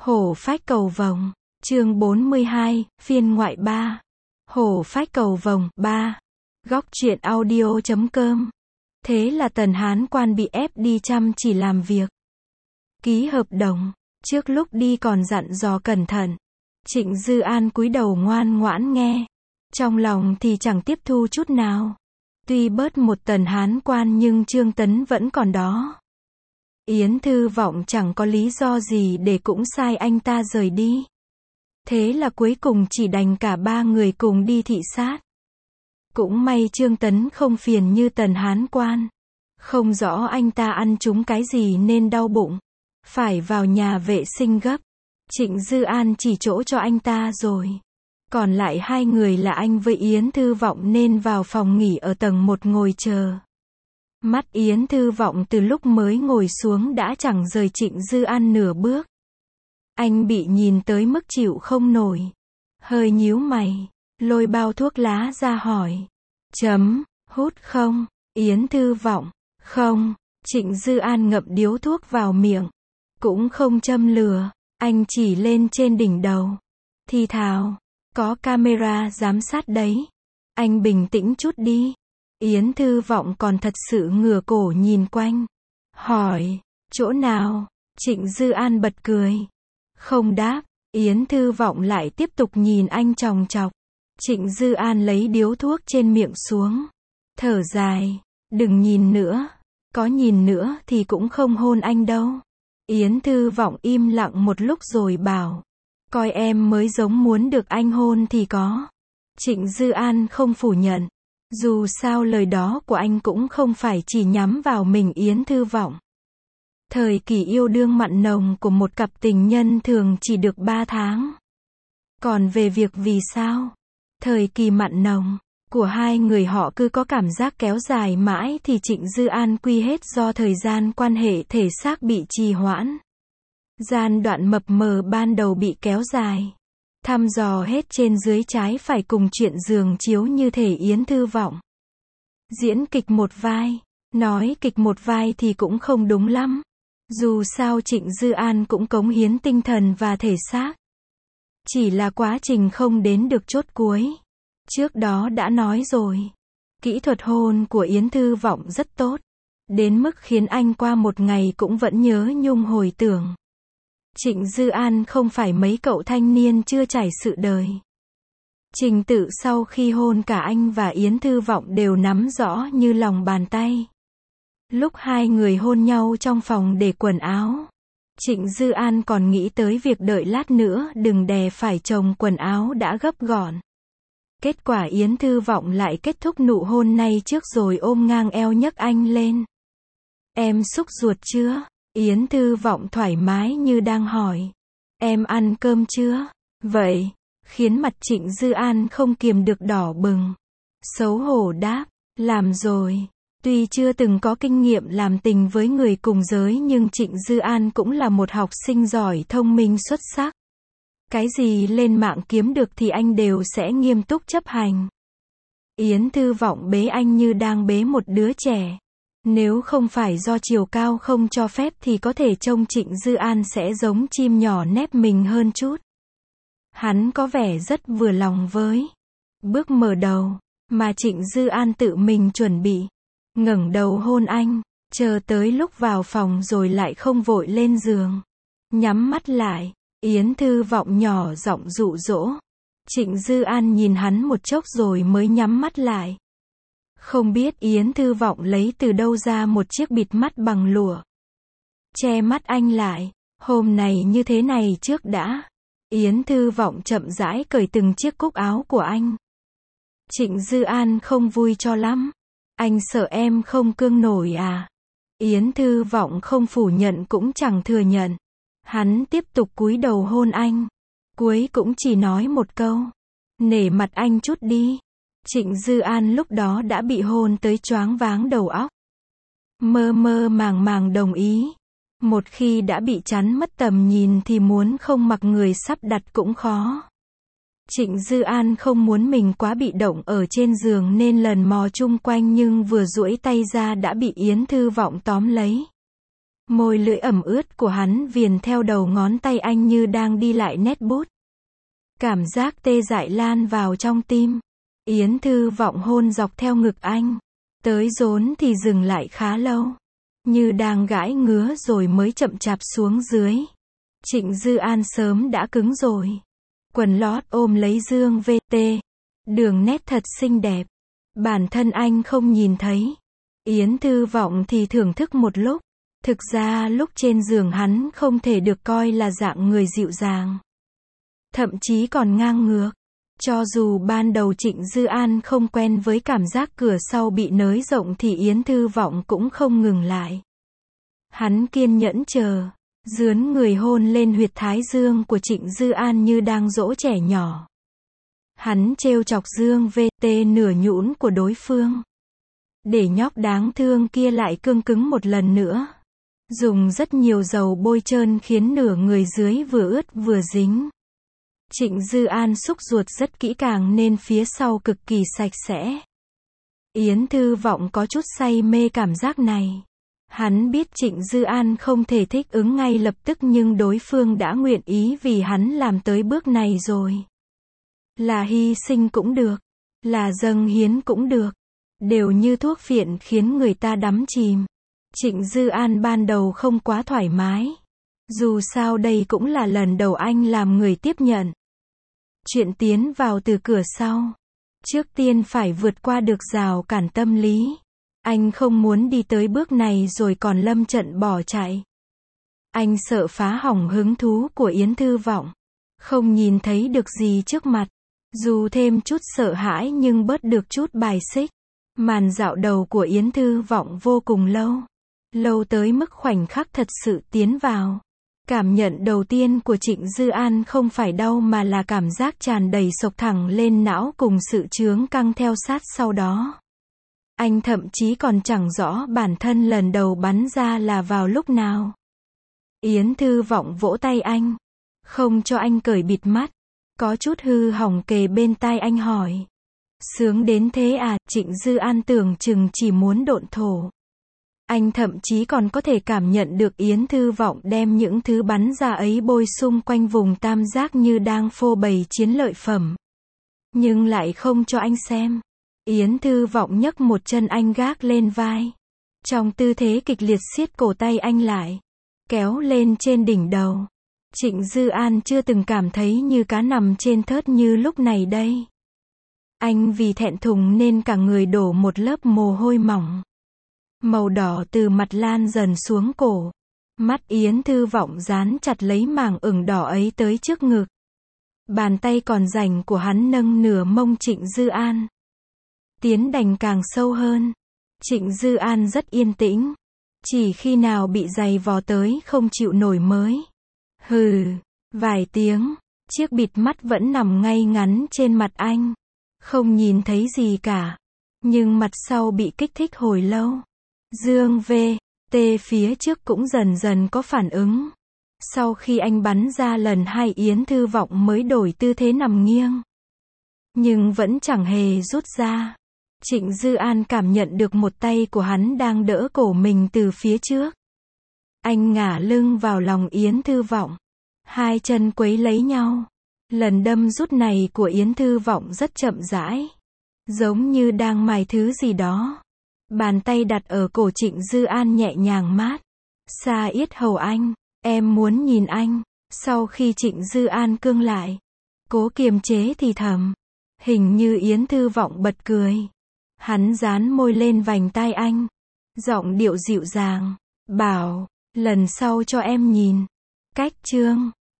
Hổ phách cầu vồng, chương 42, phiên ngoại 3. Hổ phách cầu vồng, 3. Góc truyện audio.com. Thế là Tần Hán Quan bị ép đi chăm chỉ làm việc. Ký hợp đồng, trước lúc đi còn dặn dò cẩn thận. Trịnh Dư An cúi đầu ngoan ngoãn nghe. Trong lòng thì chẳng tiếp thu chút nào. Tuy bớt một Tần Hán Quan nhưng Trương Tấn vẫn còn đó. Yến Thư Vọng chẳng có lý do gì để cũng sai anh ta rời đi. Thế là cuối cùng chỉ đành cả ba người cùng đi thị sát. Cũng may Trương Tấn không phiền như Tần Hán Quan. Không rõ anh ta ăn trúng cái gì nên đau bụng. Phải vào nhà vệ sinh gấp. Trịnh Dư An chỉ chỗ cho anh ta rồi. Còn lại hai người là anh với Yến Thư Vọng nên vào phòng nghỉ ở tầng 1 ngồi chờ. Mắt Yến Thư Vọng từ lúc mới ngồi xuống đã chẳng rời Trịnh Dư An nửa bước. Anh bị nhìn tới mức chịu không nổi. Hơi nhíu mày, lôi bao thuốc lá ra hỏi. Hút không? Yến Thư Vọng, không. Trịnh Dư An ngậm điếu thuốc vào miệng. Cũng không châm lửa, anh chỉ lên trên đỉnh đầu. Thì thào, có camera giám sát đấy. Anh bình tĩnh chút đi. Yến Thư Vọng còn thật sự ngửa cổ nhìn quanh. Hỏi, chỗ nào? Trịnh Dư An bật cười. Không đáp, Yến Thư Vọng lại tiếp tục nhìn anh chòng chọc. Trịnh Dư An lấy điếu thuốc trên miệng xuống. Thở dài, đừng nhìn nữa. Có nhìn nữa thì cũng không hôn anh đâu. Yến Thư Vọng im lặng một lúc rồi bảo. Coi em mới giống muốn được anh hôn thì có. Trịnh Dư An không phủ nhận. Dù sao lời đó của anh cũng không phải chỉ nhắm vào mình Yến Thư Vọng. Thời kỳ yêu đương mặn nồng của một cặp tình nhân thường chỉ được 3 tháng. Còn về việc vì sao thời kỳ mặn nồng của hai người họ cứ có cảm giác kéo dài mãi thì Trịnh Dư An quy hết do thời gian quan hệ thể xác bị trì hoãn. Giai đoạn mập mờ ban đầu bị kéo dài. Thăm dò hết trên dưới trái phải cùng chuyện giường chiếu như thể Yến Thư Vọng. Diễn kịch một vai. Nói kịch một vai thì cũng không đúng lắm. Dù sao Trịnh Dư An cũng cống hiến tinh thần và thể xác. Chỉ là quá trình không đến được chốt cuối. Trước đó đã nói rồi. Kỹ thuật hôn của Yến Thư Vọng rất tốt. Đến mức khiến anh qua một ngày cũng vẫn nhớ nhung hồi tưởng. Trịnh Dư An không phải mấy cậu thanh niên chưa trải sự đời. Trình tự sau khi hôn cả anh và Yến Thư Vọng đều nắm rõ như lòng bàn tay. Lúc hai người hôn nhau trong phòng để quần áo, Trịnh Dư An còn nghĩ tới việc đợi lát nữa đừng đè phải chồng quần áo đã gấp gọn. Kết quả Yến Thư Vọng lại kết thúc nụ hôn này trước rồi ôm ngang eo nhấc anh lên. Em xúc ruột chưa? Yến Thư Vọng thoải mái như đang hỏi. Em ăn cơm chưa? Vậy, khiến mặt Trịnh Dư An không kiềm được đỏ bừng. Xấu hổ đáp, làm rồi. Tuy chưa từng có kinh nghiệm làm tình với người cùng giới nhưng Trịnh Dư An cũng là một học sinh giỏi thông minh xuất sắc. Cái gì lên mạng kiếm được thì anh đều sẽ nghiêm túc chấp hành. Yến Thư Vọng bế anh như đang bế một đứa trẻ. Nếu không phải do chiều cao không cho phép thì có thể trông Trịnh Dư An sẽ giống chim nhỏ nép mình hơn chút. Hắn có vẻ rất vừa lòng với bước mở đầu mà Trịnh Dư An tự mình chuẩn bị. Ngẩng đầu hôn anh, chờ tới lúc vào phòng rồi lại không vội lên giường. Nhắm mắt lại, Yến Thư Vọng nhỏ giọng dụ dỗ. Trịnh Dư An nhìn hắn một chốc rồi mới nhắm mắt lại. Không biết Yến Thư Vọng lấy từ đâu ra một chiếc bịt mắt bằng lụa. Che mắt anh lại, hôm này như thế này trước đã. Yến Thư Vọng chậm rãi cởi từng chiếc cúc áo của anh. Trịnh Dư An không vui cho lắm. Anh sợ em không cương nổi à? Yến Thư Vọng không phủ nhận cũng chẳng thừa nhận. Hắn tiếp tục cúi đầu hôn anh. Cuối cũng chỉ nói một câu. Nể mặt anh chút đi. Trịnh Dư An lúc đó đã bị hôn tới choáng váng đầu óc. Mơ mơ màng màng đồng ý. Một khi đã bị chắn mất tầm nhìn thì muốn không mặc người sắp đặt cũng khó. Trịnh Dư An không muốn mình quá bị động ở trên giường nên lần mò chung quanh nhưng vừa duỗi tay ra đã bị Yến Thư Vọng tóm lấy. Môi lưỡi ẩm ướt của hắn viền theo đầu ngón tay anh như đang đi lại nét bút. Cảm giác tê dại lan vào trong tim. Yến Thư Vọng hôn dọc theo ngực anh. Tới rốn thì dừng lại khá lâu. Như đang gãi ngứa rồi mới chậm chạp xuống dưới. Trịnh Dư An sớm đã cứng rồi. Quần lót ôm lấy dương VT. Đường nét thật xinh đẹp. Bản thân anh không nhìn thấy. Yến Thư Vọng thì thưởng thức một lúc. Thực ra lúc trên giường hắn không thể được coi là dạng người dịu dàng. Thậm chí còn ngang ngược. Cho dù ban đầu Trịnh Dư An không quen với cảm giác cửa sau bị nới rộng thì Yến Thư Vọng cũng không ngừng lại. Hắn kiên nhẫn chờ. Dướn người hôn lên huyệt thái dương của Trịnh Dư An như đang dỗ trẻ nhỏ. Hắn trêu chọc dương VT nửa nhũn của đối phương. Để nhóc đáng thương kia lại cương cứng một lần nữa. Dùng rất nhiều dầu bôi trơn khiến nửa người dưới vừa ướt vừa dính. Trịnh Dư An xúc ruột rất kỹ càng nên phía sau cực kỳ sạch sẽ. Yến Thư Vọng có chút say mê cảm giác này. Hắn biết Trịnh Dư An không thể thích ứng ngay lập tức nhưng đối phương đã nguyện ý vì hắn làm tới bước này rồi. Là hy sinh cũng được. Là dâng hiến cũng được. Đều như thuốc phiện khiến người ta đắm chìm. Trịnh Dư An ban đầu không quá thoải mái. Dù sao đây cũng là lần đầu anh làm người tiếp nhận. Chuyện tiến vào từ cửa sau. Trước tiên phải vượt qua được rào cản tâm lý. Anh không muốn đi tới bước này rồi còn lâm trận bỏ chạy. Anh sợ phá hỏng hứng thú của Yến Thư Vọng. Không nhìn thấy được gì trước mặt. Dù thêm chút sợ hãi nhưng bớt được chút bài xích. Màn dạo đầu của Yến Thư Vọng vô cùng lâu. Lâu tới mức khoảnh khắc thật sự tiến vào. Cảm nhận đầu tiên của Trịnh Dư An không phải đau mà là cảm giác tràn đầy sộc thẳng lên não cùng sự chướng căng theo sát sau đó. Anh thậm chí còn chẳng rõ bản thân lần đầu bắn ra là vào lúc nào. Yến Thư Vọng vỗ tay anh. Không cho anh cởi bịt mắt. Có chút hư hỏng kề bên tai anh hỏi. Sướng đến thế à? Trịnh Dư An tưởng chừng chỉ muốn độn thổ. Anh thậm chí còn có thể cảm nhận được Yến Thư Vọng đem những thứ bắn ra ấy bôi xung quanh vùng tam giác như đang phô bày chiến lợi phẩm. Nhưng lại không cho anh xem. Yến Thư Vọng nhấc một chân anh gác lên vai. Trong tư thế kịch liệt siết cổ tay anh lại. Kéo lên trên đỉnh đầu. Trịnh Dư An chưa từng cảm thấy như cá nằm trên thớt như lúc này đây. Anh vì thẹn thùng nên cả người đổ một lớp mồ hôi mỏng. Màu đỏ từ mặt lan dần xuống cổ. Mắt Yến Thư Vọng dán chặt lấy mảng ửng đỏ ấy tới trước ngực. Bàn tay còn rảnh của hắn nâng nửa mông Trịnh Dư An. Tiến đành càng sâu hơn. Trịnh Dư An rất yên tĩnh. Chỉ khi nào bị giày vò tới không chịu nổi mới. Hừ, vài tiếng. Chiếc bịt mắt vẫn nằm ngay ngắn trên mặt anh. Không nhìn thấy gì cả. Nhưng mặt sau bị kích thích hồi lâu. Dương VT phía trước cũng dần dần có phản ứng. Sau khi anh bắn ra lần 2 Yến Thư Vọng mới đổi tư thế nằm nghiêng. Nhưng vẫn chẳng hề rút ra. Trịnh Dư An cảm nhận được một tay của hắn đang đỡ cổ mình từ phía trước. Anh ngả lưng vào lòng Yến Thư Vọng. Hai chân quấy lấy nhau. Lần đâm rút này của Yến Thư Vọng rất chậm rãi. Giống như đang mài thứ gì đó. Bàn tay đặt ở cổ Trịnh Dư An nhẹ nhàng mát. Xa yết hầu anh. Em muốn nhìn anh. Sau khi Trịnh Dư An cương lại. Cố kiềm chế thì thầm. Hình như Yến Thư Vọng bật cười. Hắn dán môi lên vành tai anh. Giọng điệu dịu dàng. Bảo. Lần sau cho em nhìn. Cách chương.